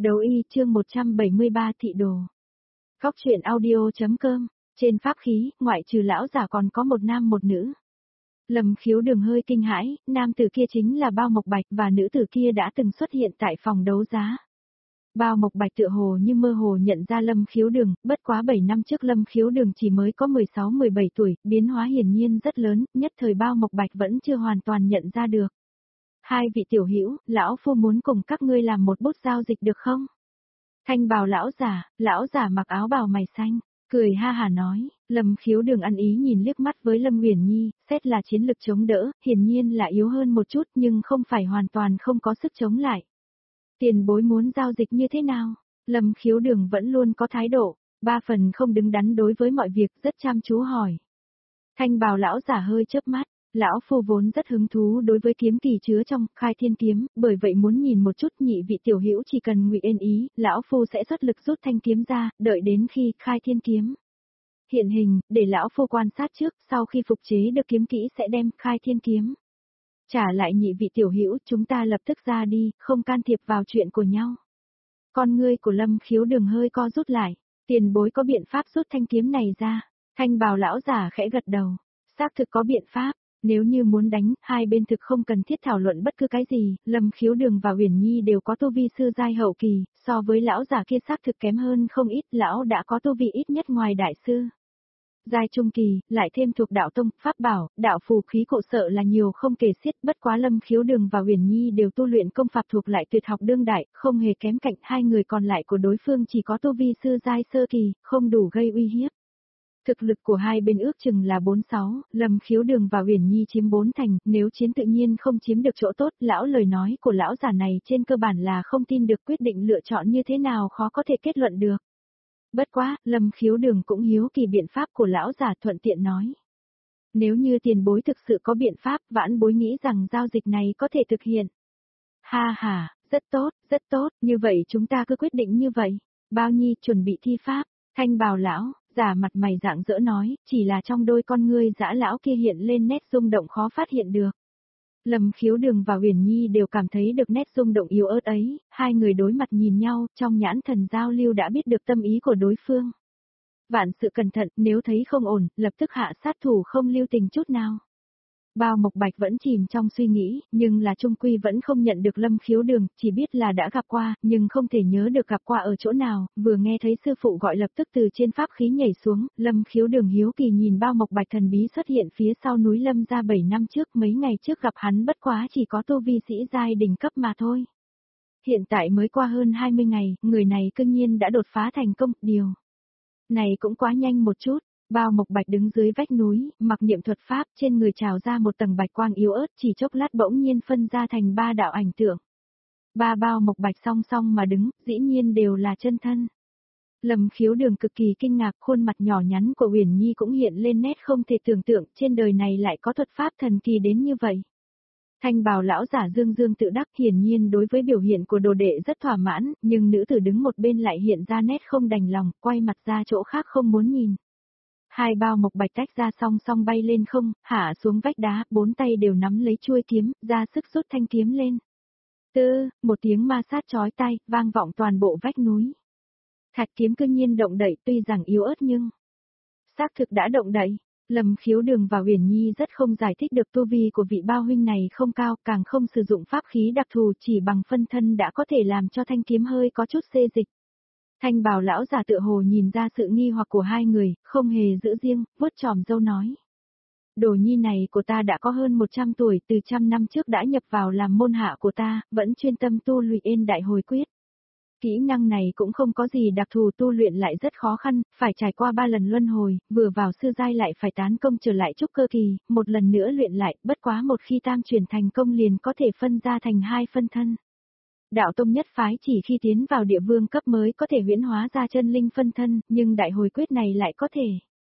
Đấu y chương 173 thị đồ. Góc truyện audio.com, trên pháp khí, ngoại trừ lão giả còn có một nam một nữ. Lâm Khiếu Đường hơi kinh hãi, nam tử kia chính là Bao Mộc Bạch và nữ tử kia đã từng xuất hiện tại phòng đấu giá. Bao Mộc Bạch tựa hồ như mơ hồ nhận ra Lâm Khiếu Đường, bất quá 7 năm trước Lâm Khiếu Đường chỉ mới có 16-17 tuổi, biến hóa hiển nhiên rất lớn, nhất thời Bao Mộc Bạch vẫn chưa hoàn toàn nhận ra được. Hai vị tiểu hữu, lão phu muốn cùng các ngươi làm một bút giao dịch được không? Thanh bào lão giả mặc áo bào mày xanh, cười ha hà nói, Lâm Khiếu Đường ăn ý nhìn liếc mắt với Lâm Uyển Nhi, xét là chiến lực chống đỡ, hiển nhiên là yếu hơn một chút nhưng không phải hoàn toàn không có sức chống lại. Tiền bối muốn giao dịch như thế nào? Lâm Khiếu Đường vẫn luôn có thái độ, ba phần không đứng đắn đối với mọi việc, rất chăm chú hỏi. Thanh bào lão giả hơi chớp mắt. Lão phu vốn rất hứng thú đối với kiếm kỳ chứa trong Khai Thiên kiếm, bởi vậy muốn nhìn một chút nhị vị tiểu hữu chỉ cần ngụy yên ý, lão phu sẽ xuất lực rút thanh kiếm ra, đợi đến khi Khai Thiên kiếm hiện hình, để lão phu quan sát trước, sau khi phục chế được kiếm kỹ sẽ đem Khai Thiên kiếm trả lại nhị vị tiểu hữu, chúng ta lập tức ra đi, không can thiệp vào chuyện của nhau. Con ngươi của Lâm Khiếu Đường hơi co rút lại, tiền bối có biện pháp rút thanh kiếm này ra? Thanh bào lão giả khẽ gật đầu, xác thực có biện pháp. Nếu như muốn đánh, hai bên thực không cần thiết thảo luận bất cứ cái gì, Lâm Khiếu Đường và Uyển Nhi đều có tu vi sư giai hậu kỳ, so với lão giả kia xác thực kém hơn không ít, lão đã có tu vi ít nhất ngoài đại sư giai trung kỳ, lại thêm thuộc đạo tông, pháp bảo, đạo phù khí cụ sợ là nhiều không kể xiết, bất quá Lâm Khiếu Đường và Uyển Nhi đều tu luyện công pháp thuộc lại tuyệt học đương đại, không hề kém cạnh, hai người còn lại của đối phương chỉ có tu vi sư giai sơ kỳ, không đủ gây uy hiếp. Thực lực của hai bên ước chừng là 4-6, Lâm Khiếu Đường và Uyển Nhi chiếm 4 thành, nếu chiến tự nhiên không chiếm được chỗ tốt, lão lời nói của lão giả này trên cơ bản là không tin được, quyết định lựa chọn như thế nào khó có thể kết luận được. Bất quá, Lâm Khiếu Đường cũng hiếu kỳ biện pháp của lão giả, thuận tiện nói. Nếu như tiền bối thực sự có biện pháp, vãn bối nghĩ rằng giao dịch này có thể thực hiện. Ha ha, rất tốt, như vậy chúng ta cứ quyết định như vậy. Bao Nhi chuẩn bị thi pháp, Thanh bào lão giả mặt mày rạng rỡ nói, chỉ là trong đôi con ngươi dã lão kia hiện lên nét rung động khó phát hiện được. Lâm Khiếu Đường và Uyển Nhi đều cảm thấy được nét rung động yếu ớt ấy, hai người đối mặt nhìn nhau, trong nhãn thần giao lưu đã biết được tâm ý của đối phương. Vạn sự cẩn thận, nếu thấy không ổn, lập tức hạ sát thủ không lưu tình chút nào. Bao Mộc Bạch vẫn chìm trong suy nghĩ, nhưng là trung quy vẫn không nhận được Lâm Khiếu Đường, chỉ biết là đã gặp qua, nhưng không thể nhớ được gặp qua ở chỗ nào, vừa nghe thấy sư phụ gọi lập tức từ trên pháp khí nhảy xuống, Lâm Khiếu Đường hiếu kỳ nhìn Bao Mộc Bạch thần bí xuất hiện phía sau núi Lâm ra 7 năm trước, mấy ngày trước gặp hắn bất quá chỉ có tu vi sĩ giai đỉnh cấp mà thôi. Hiện tại mới qua hơn 20 ngày, người này cương nhiên đã đột phá thành công, điều này cũng quá nhanh một chút. Bao Mộc Bạch đứng dưới vách núi, mặc niệm thuật pháp, trên người trào ra một tầng bạch quang yếu ớt, chỉ chốc lát bỗng nhiên phân ra thành ba đạo ảnh tượng. Ba Bao Mộc Bạch song song mà đứng, dĩ nhiên đều là chân thân. Lâm Khiếu Đường cực kỳ kinh ngạc, khuôn mặt nhỏ nhắn của Uyển Nhi cũng hiện lên nét không thể tưởng tượng, trên đời này lại có thuật pháp thần kỳ đến như vậy. Thanh bào lão giả dương dương tự đắc, hiển nhiên đối với biểu hiện của đồ đệ rất thỏa mãn, nhưng nữ tử đứng một bên lại hiện ra nét không đành lòng, quay mặt ra chỗ khác không muốn nhìn. Hai Bao Mộc Bạch tách ra song song bay lên không, hạ xuống vách đá, bốn tay đều nắm lấy chuôi kiếm, ra sức rút thanh kiếm lên. Một tiếng ma sát chói tai, vang vọng toàn bộ vách núi. Thạch kiếm cương nhiên động đậy, tuy rằng yếu ớt nhưng xác thực đã động đậy. Lâm Khiếu Đường và Uyển Nhi rất không giải thích được tu vi của vị Bao huynh này không cao, càng không sử dụng pháp khí đặc thù, chỉ bằng phân thân đã có thể làm cho thanh kiếm hơi có chút xê dịch. Thanh bào lão giả tựa hồ nhìn ra sự nghi hoặc của hai người, không hề giữ riêng, vuốt chòm râu nói. Đồ nhi này của ta đã có hơn 100 tuổi, từ 100 năm trước đã nhập vào làm môn hạ của ta, vẫn chuyên tâm tu luyện đại hồi quyết. Kỹ năng này cũng không có gì đặc thù, tu luyện lại rất khó khăn, phải trải qua 3 lần luân hồi, vừa vào sư giai lại phải tán công trở lại trúc cơ kỳ, một lần nữa luyện lại, bất quá một khi tam chuyển thành công liền có thể phân ra thành hai phân thân. Đạo tông nhất phái chỉ khi tiến vào địa vương cấp mới có thể huyễn hóa ra chân linh phân thân, nhưng đại hồi quyết này lại có thể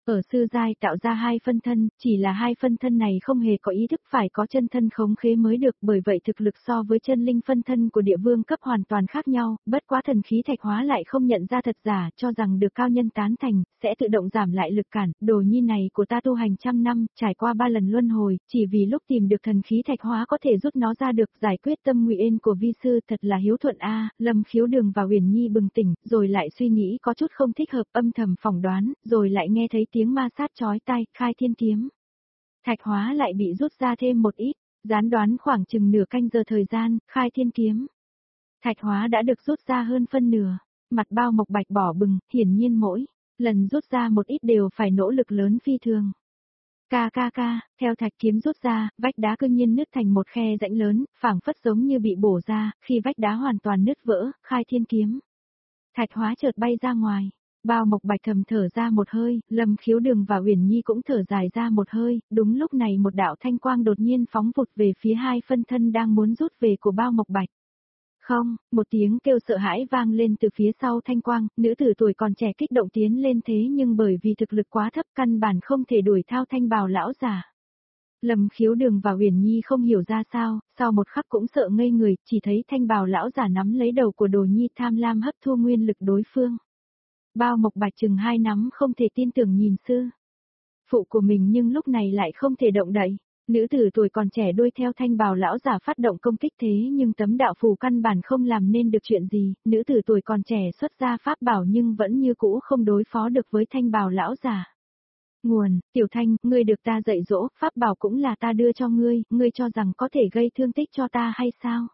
Ở sư giai tạo ra hai phân thân, chỉ là hai phân thân này không hề có ý thức phải có chân thân khống khế mới được, bởi vậy thực lực so với chân linh phân thân của địa vương cấp hoàn toàn khác nhau, bất quá thần khí thạch hóa lại không nhận ra thật giả, cho rằng được cao nhân tán thành, sẽ tự động giảm lại lực cản, đồ nhi này của ta tu hành trăm năm, trải qua 3 lần luân hồi, chỉ vì lúc tìm được thần khí thạch hóa có thể rút nó ra được, giải quyết tâm nguyện của vi sư, thật là hiếu thuận a. Lâm Khiếu Đường và Uyển Nhi bừng tỉnh, rồi lại suy nghĩ có chút không thích hợp, âm thầm phỏng đoán, rồi lại nghe thấy tiếng ma sát chói tai, khai thiên kiếm. Thạch hóa lại bị rút ra thêm một ít, gián đoán khoảng chừng nửa canh giờ thời gian, khai thiên kiếm. Thạch hóa đã được rút ra hơn phân nửa, mặt Bao Mộc Bạch bỏ bừng, hiển nhiên mỗi lần rút ra một ít đều phải nỗ lực lớn phi thường. Ca, theo thạch kiếm rút ra, vách đá cương nhiên nứt thành một khe rãnh lớn, phảng phất giống như bị bổ ra, khi vách đá hoàn toàn nứt vỡ, khai thiên kiếm. Thạch hóa chợt bay ra ngoài. Bao Mộc Bạch thầm thở ra một hơi, Lâm Khiếu Đường và Uyển Nhi cũng thở dài ra một hơi, đúng lúc này một đạo thanh quang đột nhiên phóng vụt về phía hai phân thân đang muốn rút về của Bao Mộc Bạch. Không, một tiếng kêu sợ hãi vang lên từ phía sau thanh quang, nữ tử tuổi còn trẻ kích động tiến lên thế nhưng bởi vì thực lực quá thấp căn bản không thể đuổi thao thanh bào lão giả. Lâm Khiếu Đường và Uyển Nhi không hiểu ra sao, sau một khắc cũng sợ ngây người, chỉ thấy thanh bào lão giả nắm lấy đầu của Đồ Nhi tham lam hấp thu nguyên lực đối phương. Bao Mộc Bạch chừng hai nắm không thể tin tưởng nhìn sư phụ của mình nhưng lúc này lại không thể động đậy. Nữ tử tuổi còn trẻ đuôi theo thanh bào lão giả phát động công kích thế nhưng tấm đạo phù căn bản không làm nên được chuyện gì, nữ tử tuổi còn trẻ xuất ra pháp bảo nhưng vẫn như cũ không đối phó được với thanh bào lão giả. Nguồn, Tiểu Thanh, ngươi được ta dạy dỗ, pháp bảo cũng là ta đưa cho ngươi cho rằng có thể gây thương tích cho ta hay sao?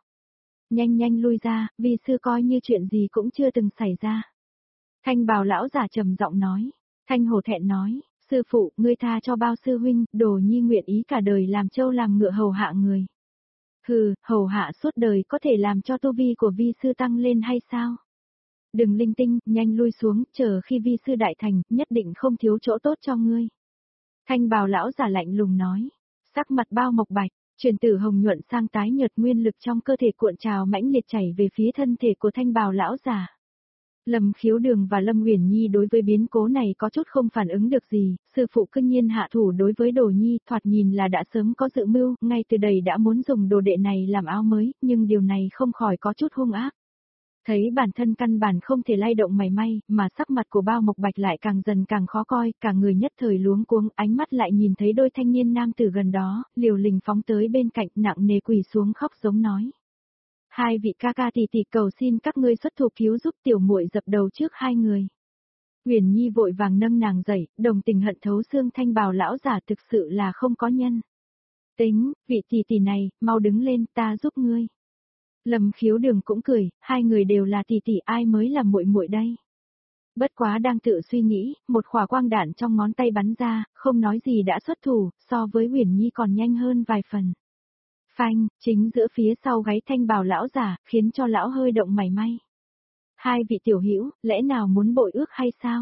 Nhanh lui ra, vì sư coi như chuyện gì cũng chưa từng xảy ra. Thanh bào lão giả trầm giọng nói, Thanh hổ thẹn nói, sư phụ, ngươi tha cho Bao sư huynh, Đồ Nhi nguyện ý cả đời làm trâu làm ngựa hầu hạ người. Hừ, hầu hạ suốt đời có thể làm cho tu vi của vi sư tăng lên hay sao? Đừng linh tinh, nhanh lui xuống, chờ khi vi sư đại thành, nhất định không thiếu chỗ tốt cho ngươi. Thanh bào lão giả lạnh lùng nói, sắc mặt Bao Mộc Bạch, chuyển từ hồng nhuận sang tái nhợt, nguyên lực trong cơ thể cuộn trào mãnh liệt chảy về phía thân thể của thanh bào lão giả. Lâm Khiếu Đường và Lâm Uyển Nhi đối với biến cố này có chút không phản ứng được gì, sư phụ cương nhiên hạ thủ đối với Đồ Nhi, thoạt nhìn là đã sớm có dự mưu, ngay từ đầy đã muốn dùng đồ đệ này làm áo mới, nhưng điều này không khỏi có chút hung ác. Thấy bản thân căn bản không thể lay động mảy may, mà sắc mặt của Bao Mộc Bạch lại càng dần càng khó coi, cả người nhất thời luống cuống, ánh mắt lại nhìn thấy đôi thanh niên nam tử gần đó, liều lình phóng tới bên cạnh, nặng nề quỳ xuống khóc giống nói. Hai vị ca ca tỷ tỷ cầu xin các ngươi xuất thủ cứu giúp tiểu muội dập đầu trước hai người. Uyển Nhi vội vàng nâng nàng dậy, đồng tình hận thấu xương, thanh bào lão giả thực sự là không có nhân tính, vị tỷ tỷ này, mau đứng lên, ta giúp ngươi. Lâm Khiếu Đường cũng cười, hai người đều là tỷ tỷ, ai mới là muội muội đây. Bất quá đang tự suy nghĩ, một khỏa quang đạn trong ngón tay bắn ra, không nói gì đã xuất thủ, so với Uyển Nhi còn nhanh hơn vài phần. Phanh, chính giữa phía sau gáy thanh bào lão giả, khiến cho lão hơi động mảy may. Hai vị tiểu hữu, lẽ nào muốn bội ước hay sao?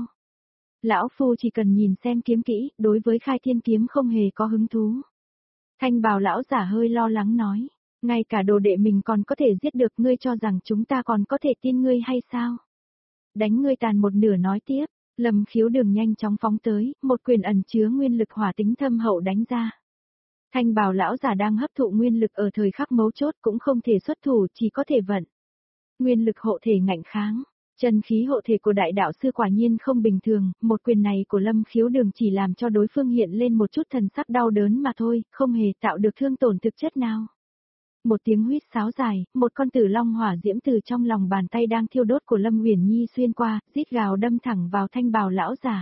Lão phu chỉ cần nhìn xem kiếm kỹ, đối với khai thiên kiếm không hề có hứng thú. Thanh bào lão giả hơi lo lắng nói, ngay cả đồ đệ mình còn có thể giết được, ngươi cho rằng chúng ta còn có thể tin ngươi hay sao? Đánh ngươi tàn một nửa nói tiếp, Lâm Khiếu Đường nhanh chóng phóng tới, một quyền ẩn chứa nguyên lực hỏa tính thâm hậu đánh ra. Thanh bào lão giả đang hấp thụ nguyên lực ở thời khắc mấu chốt cũng không thể xuất thủ, chỉ có thể vận nguyên lực hộ thể ngạnh kháng. Chân khí hộ thể của đại đạo sư quả nhiên không bình thường, một quyền này của Lâm Khiếu Đường chỉ làm cho đối phương hiện lên một chút thần sắc đau đớn mà thôi, không hề tạo được thương tổn thực chất nào. Một tiếng huýt sáo dài, một con tử long hỏa diễm từ trong lòng bàn tay đang thiêu đốt của Lâm Uyển Nhi xuyên qua, rít gào đâm thẳng vào thanh bào lão giả.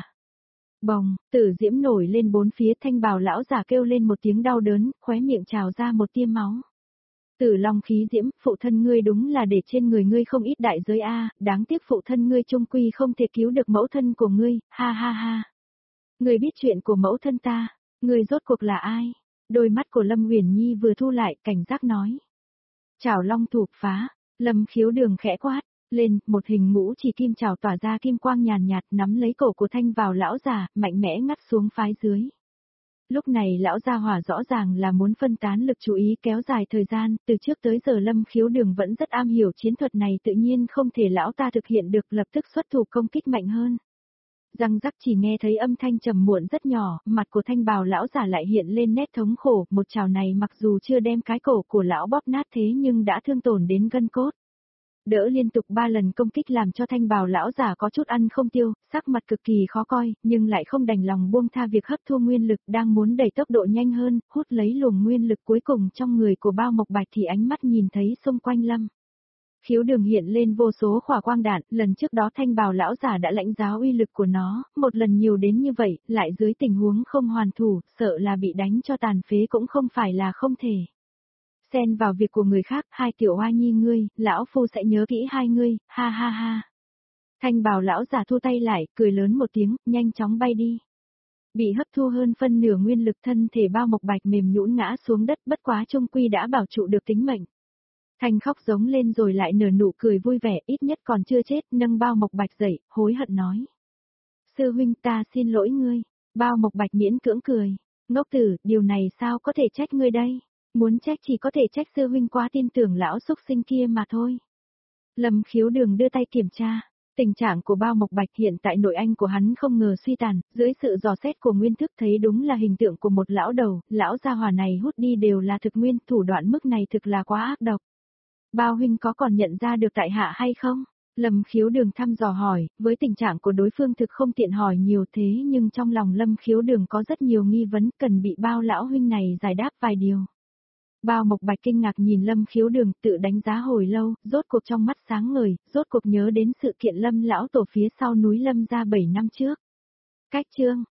Bồng, tử diễm nổi lên bốn phía, thanh bào lão giả kêu lên một tiếng đau đớn, khóe miệng trào ra một tia máu. Tử long khí diễm, phụ thân ngươi đúng là để trên người ngươi không ít đại giới a, đáng tiếc phụ thân ngươi chung quy không thể cứu được mẫu thân của ngươi, ha ha ha. Ngươi biết chuyện của mẫu thân ta, ngươi rốt cuộc là ai? Đôi mắt của Lâm Uyển Nhi vừa thu lại, cảnh giác nói. Chảo long thụp phá, Lâm Khiếu Đường khẽ quát lên, một hình ngũ chỉ kim chảo tỏa ra kim quang nhàn nhạt, nắm lấy cổ của thanh vào lão già, mạnh mẽ ngắt xuống phái dưới. Lúc này lão gia hỏa rõ ràng là muốn phân tán lực chú ý kéo dài thời gian, từ trước tới giờ Lâm Khiếu Đường vẫn rất am hiểu chiến thuật này, tự nhiên không thể lão ta thực hiện được, lập tức xuất thủ công kích mạnh hơn. Răng rắc chỉ nghe thấy âm thanh trầm muộn rất nhỏ, mặt của thanh bào lão giả lại hiện lên nét thống khổ, một chảo này mặc dù chưa đem cái cổ của lão bóp nát thế nhưng đã thương tổn đến gân cốt. Đỡ liên tục 3 lần công kích làm cho thanh bào lão giả có chút ăn không tiêu, sắc mặt cực kỳ khó coi, nhưng lại không đành lòng buông tha việc hấp thu nguyên lực, đang muốn đẩy tốc độ nhanh hơn, hút lấy luồng nguyên lực cuối cùng trong người của Bao Mộc Bạch thì ánh mắt nhìn thấy xung quanh Lâm Khiếu Đường hiện lên vô số khỏa quang đạn, lần trước đó thanh bào lão giả đã lãnh giáo uy lực của nó, một lần nhiều đến như vậy, lại dưới tình huống không hoàn thủ, sợ là bị đánh cho tàn phế cũng không phải là không thể. Xen vào việc của người khác, hai tiểu hoa nhi ngươi, lão phu sẽ nhớ kỹ hai ngươi, ha ha ha. Thanh bào lão giả thu tay lại, cười lớn một tiếng, nhanh chóng bay đi. Bị hấp thu hơn phân nửa nguyên lực thân thể Bao Mộc Bạch mềm nhũn ngã xuống đất, bất quá trung quy đã bảo trụ được tính mệnh. Thanh khóc giống lên rồi lại nở nụ cười vui vẻ, ít nhất còn chưa chết, nâng Bao Mộc Bạch dậy, hối hận nói. Sư huynh ta xin lỗi ngươi. Bao Mộc Bạch miễn cưỡng cười. Ngốc tử, điều này sao có thể trách ngươi đây? Muốn trách chỉ có thể trách sư huynh quá tin tưởng lão xúc sinh kia mà thôi. Lâm Khiếu Đường đưa tay kiểm tra. Tình trạng của Bao Mộc Bạch hiện tại nội anh của hắn không ngờ suy tàn, dưới sự dò xét của nguyên thức thấy đúng là hình tượng của một lão đầu, lão gia hỏa này hút đi đều là thực nguyên, thủ đoạn mức này thực là quá ác độc. Bao huynh có còn nhận ra được tại hạ hay không? Lâm Khiếu Đường thăm dò hỏi, với tình trạng của đối phương thực không tiện hỏi nhiều thế nhưng trong lòng Lâm Khiếu Đường có rất nhiều nghi vấn cần bị Bao lão huynh này giải đáp vài điều. Bao Mộc Bạch kinh ngạc nhìn Lâm Khiếu Đường tự đánh giá hồi lâu, rốt cuộc trong mắt sáng ngời, rốt cuộc nhớ đến sự kiện Lâm lão tổ phía sau núi Lâm ra 7 năm trước. Cách chương